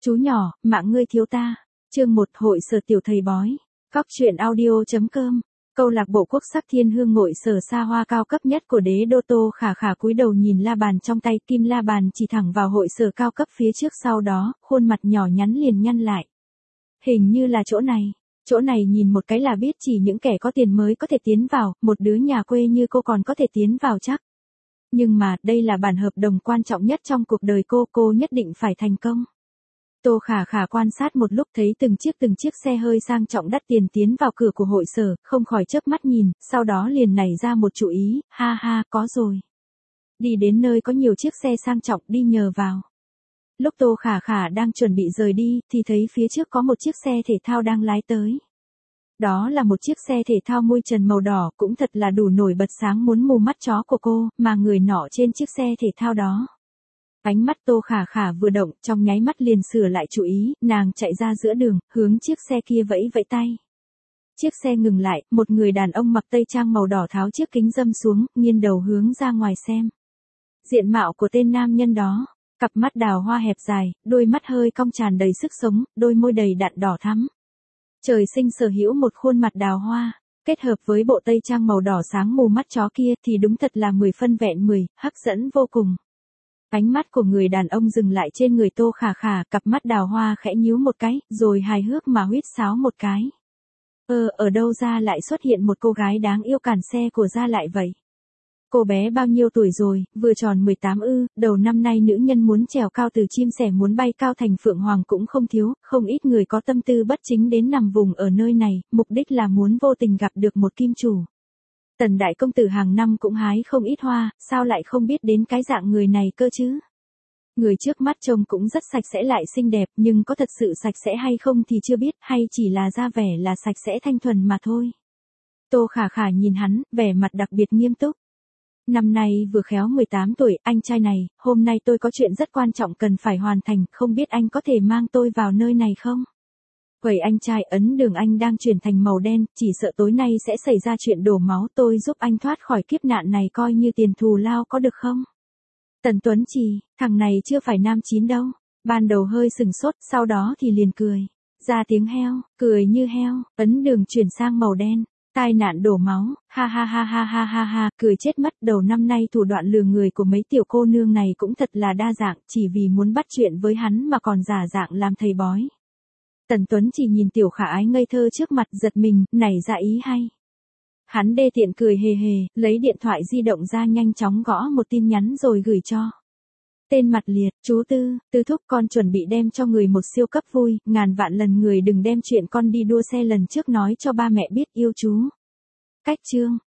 Chú nhỏ, mạng ngươi thiếu ta. Chương 1 Hội sở tiểu thầy bói. Góc truyện audio.com. Câu lạc bộ quốc sắc thiên hương hội sở xa hoa cao cấp nhất của đế đô Tô Khả Khả cúi đầu nhìn la bàn trong tay, kim la bàn chỉ thẳng vào hội sở cao cấp phía trước, sau đó, khuôn mặt nhỏ nhắn liền nhăn lại. Hình như là chỗ này. Chỗ này nhìn một cái là biết chỉ những kẻ có tiền mới có thể tiến vào, một đứa nhà quê như cô còn có thể tiến vào chắc. Nhưng mà, đây là bản hợp đồng quan trọng nhất trong cuộc đời cô nhất định phải thành công. Tô Khả Khả quan sát một lúc, thấy từng chiếc xe hơi sang trọng đắt tiền tiến vào cửa của hội sở, không khỏi chớp mắt nhìn, sau đó liền nảy ra một chủ ý, ha, có rồi. Đi đến nơi có nhiều chiếc xe sang trọng, đi nhờ vào. Lúc Tô Khả Khả đang chuẩn bị rời đi, thì thấy phía trước có một chiếc xe thể thao đang lái tới. Đó là một chiếc xe thể thao mui trần màu đỏ, cũng thật là đủ nổi bật sáng muốn mù mắt chó của cô, mà người nọ trên chiếc xe thể thao đó. Ánh mắt Tô Khả Khả vừa động, trong nháy mắt liền sửa lại chủ ý, nàng chạy ra giữa đường, hướng chiếc xe kia vẫy vẫy tay. Chiếc xe ngừng lại, một người đàn ông mặc tây trang màu đỏ tháo chiếc kính râm xuống, nghiêng đầu hướng ra ngoài xem. Diện mạo của tên nam nhân đó, cặp mắt đào hoa hẹp dài, đôi mắt hơi cong tràn đầy sức sống, đôi môi đầy đặn đỏ thắm. Trời sinh sở hữu một khuôn mặt đào hoa, kết hợp với bộ tây trang màu đỏ sáng mù mắt chó kia thì đúng thật là 10 phân vẹn 10, hấp dẫn vô cùng. Ánh mắt của người đàn ông dừng lại trên người Tô Khả Khả, cặp mắt đào hoa khẽ nhíu một cái, rồi hài hước mà huýt sáo một cái. Ở đâu ra lại xuất hiện một cô gái đáng yêu cản xe của ra lại vậy? Cô bé bao nhiêu tuổi rồi, vừa tròn 18 ư, đầu năm nay nữ nhân muốn trèo cao từ chim sẻ muốn bay cao thành phượng hoàng cũng không thiếu, không ít người có tâm tư bất chính đến nằm vùng ở nơi này, mục đích là muốn vô tình gặp được một kim chủ. Tần đại công tử hàng năm cũng hái không ít hoa, sao lại không biết đến cái dạng người này cơ chứ? Người trước mắt trông cũng rất sạch sẽ lại xinh đẹp, nhưng có thật sự sạch sẽ hay không thì chưa biết, hay chỉ là ra vẻ là sạch sẽ thanh thuần mà thôi. Tô Khả Khả nhìn hắn, vẻ mặt đặc biệt nghiêm túc. Năm nay vừa khéo 18 tuổi, anh trai này, hôm nay tôi có chuyện rất quan trọng cần phải hoàn thành, không biết anh có thể mang tôi vào nơi này không? Vậy anh trai, ấn đường anh đang chuyển thành màu đen, chỉ sợ tối nay sẽ xảy ra chuyện đổ máu, tôi giúp anh thoát khỏi kiếp nạn này coi như tiền thù lao có được không? Tần Tuấn Trì, thằng này chưa phải nam chín đâu. Ban đầu hơi sừng sốt, sau đó thì liền cười. Ra tiếng heo, cười như heo, ấn đường chuyển sang màu đen. Tai nạn đổ máu, ha, cười chết mất. Đầu năm nay thủ đoạn lừa người của mấy tiểu cô nương này cũng thật là đa dạng, chỉ vì muốn bắt chuyện với hắn mà còn giả dạng làm thầy bói. Tần Tuấn chỉ nhìn tiểu khả ái ngây thơ trước mặt, giật mình, nảy ra ý hay. Hắn đê tiện cười hề hề, lấy điện thoại di động ra nhanh chóng gõ một tin nhắn rồi gửi cho. Tên mặt liệt, chú Tư thúc, con chuẩn bị đem cho người một siêu cấp vui, ngàn vạn lần người đừng đem chuyện con đi đua xe lần trước nói cho ba mẹ biết, yêu chú. Cách chương.